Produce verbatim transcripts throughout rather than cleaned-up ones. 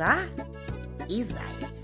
Лиса и заяц.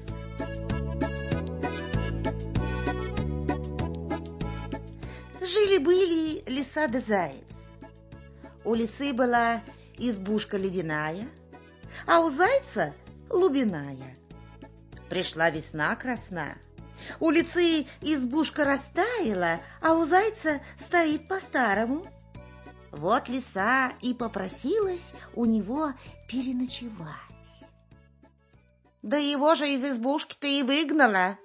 Жили-были лиса да заяц. У лисы была избушка ледяная, а у зайца лубиная. Пришла весна красна. У лисы избушка растаяла, а у зайца стоит по-старому. Вот лиса и попросилась у него переночевать. Да его же из избушки-то и выгнала.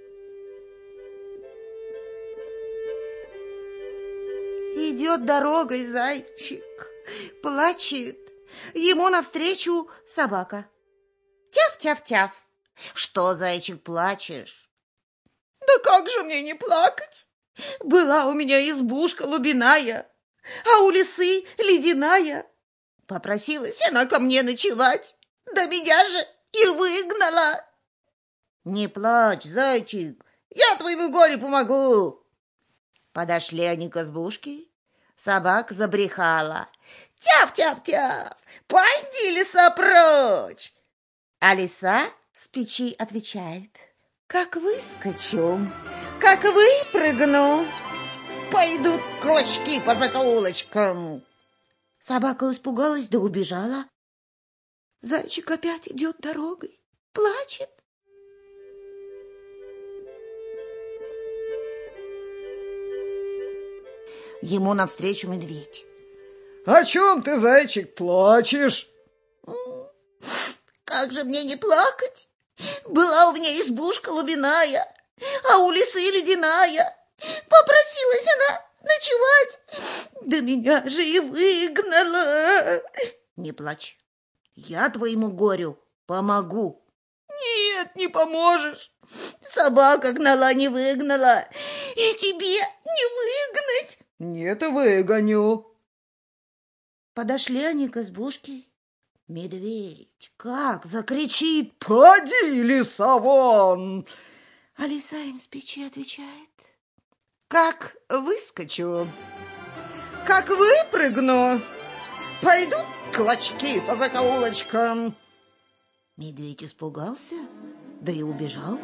Идет дорогой зайчик, плачет. Ему навстречу собака. Тяв-тяв-тяв. Что, зайчик, плачешь? Да как же мне не плакать? Была у меня избушка лубиная, а у лисы ледяная. Попросилась она ко мне ночевать, да меня же и выгнала. Не плачь, зайчик, я твоему горю помогу. Подошли они к избушке. Собака забрехала. Тяв-тяв-тяв, пойди, лиса, прочь. А лиса с печи отвечает. Как выскочу, как выпрыгну, пойдут клочки по закоулочкам. Собака испугалась да убежала. Зайчик опять идет дорогой, плачет. Ему навстречу медведь. О чем ты, зайчик, плачешь? Как же мне не плакать? Была у меня избушка лубиная, а у лисы ледяная. Попросилась она ночевать, да меня же и выгнала. Не плачь, я твоему горю помогу. Нет, не поможешь. Собака гнала, не выгнала, и тебе не выгнать. Нет, выгоню. Подошли они к избушке. Медведь как закричит: поди, лиса, вон! А лиса им с печи отвечает. Как выскочу, как выпрыгну, пойдут клочки по закоулочкам. Медведь испугался, да и убежал.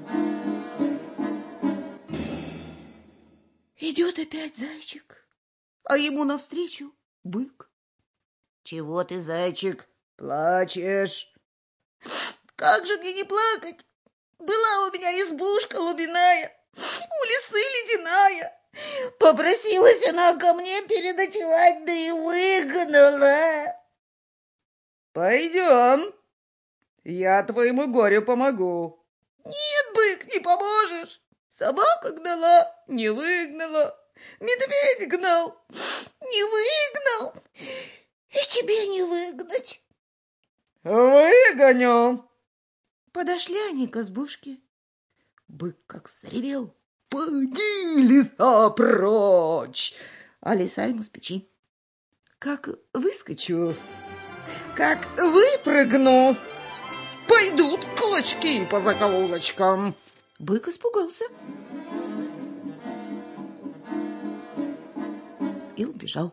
Идет опять зайчик, а ему навстречу бык. Чего ты, зайчик, плачешь? Как же мне не плакать? Была у меня избушка лубиная, у лисы ледяная. Попросилась она ко мне переночевать, да и выгнала. Пойдем, я твоему горю помогу. Нет, бык, не поможешь. Собака гнала, не выгнала. Медведь гнал, не выгнал. И тебе не выгнать. Выгоню. Подошли они к избушке. Бык как заревел. Поди, лиса, прочь. А лиса ему с печи. Как выскочу, как выпрыгну, пойдут клочки по закоулочкам. Бык испугался и убежал.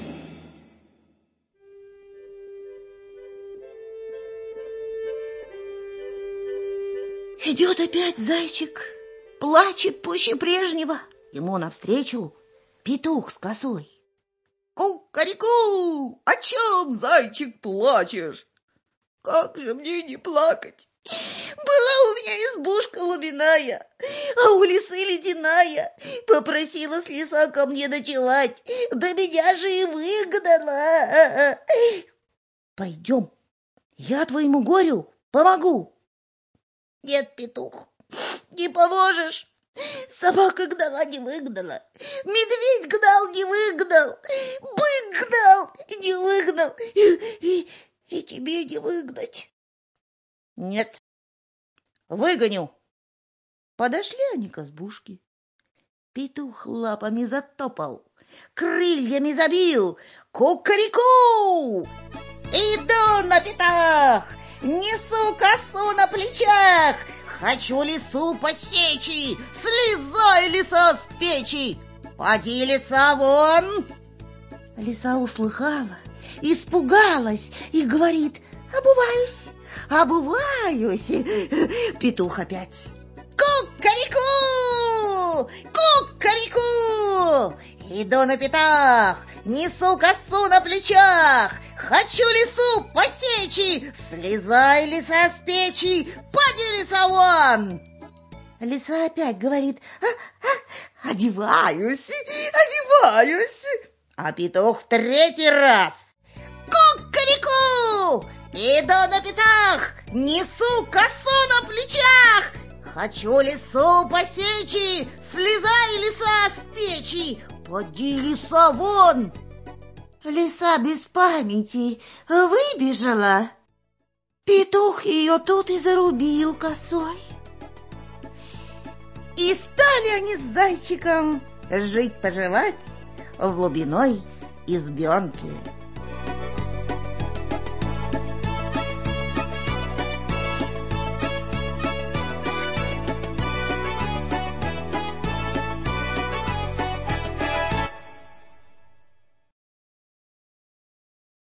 Идет опять зайчик, плачет пуще прежнего. Ему навстречу петух с косой. Ку-ка-ри-ку! О чем, зайчик, плачешь? Как же мне не плакать? Была у меня избушка лубиная, а у лисы ледяная. Попросилась лиса ко мне ночевать, да меня же и выгнала. Пойдем, я твоему горю помогу. Нет, петух, не поможешь. Собака гнала, не выгнала. Медведь гнал, не выгнал. Бык гнал, не выгнал. И, и, и тебе не выгнать. Нет, выгоню. Подошли они к избушке. Петух лапами затопал, крыльями забил. Ку-ка-ри-ку! Иду на пятах, несу косу на плечах. Хочу лису посечь, слезай, лиса, с печи. Поди, лиса, вон. Лиса услыхала, испугалась и говорит: обуваюсь, обуваюсь. Петух опять. Ку-ка-рику! Ку-ка-рику! Иду на пятах, несу косу на плечах. Хочу лису посечь, слезай, лиса, с печи, поди, лиса, вон! Лиса опять говорит: а, а, одеваюсь, одеваюсь. А петух в третий раз: ку-ка-рику! Иду на пятах, несу косу на плечах. Хочу лису посечь, слезай, лиса, с печи, поди, лиса, вон! Лиса без памяти выбежала. Петух ее тут и зарубил косой. И стали они с зайчиком жить-поживать в глубиной избенке.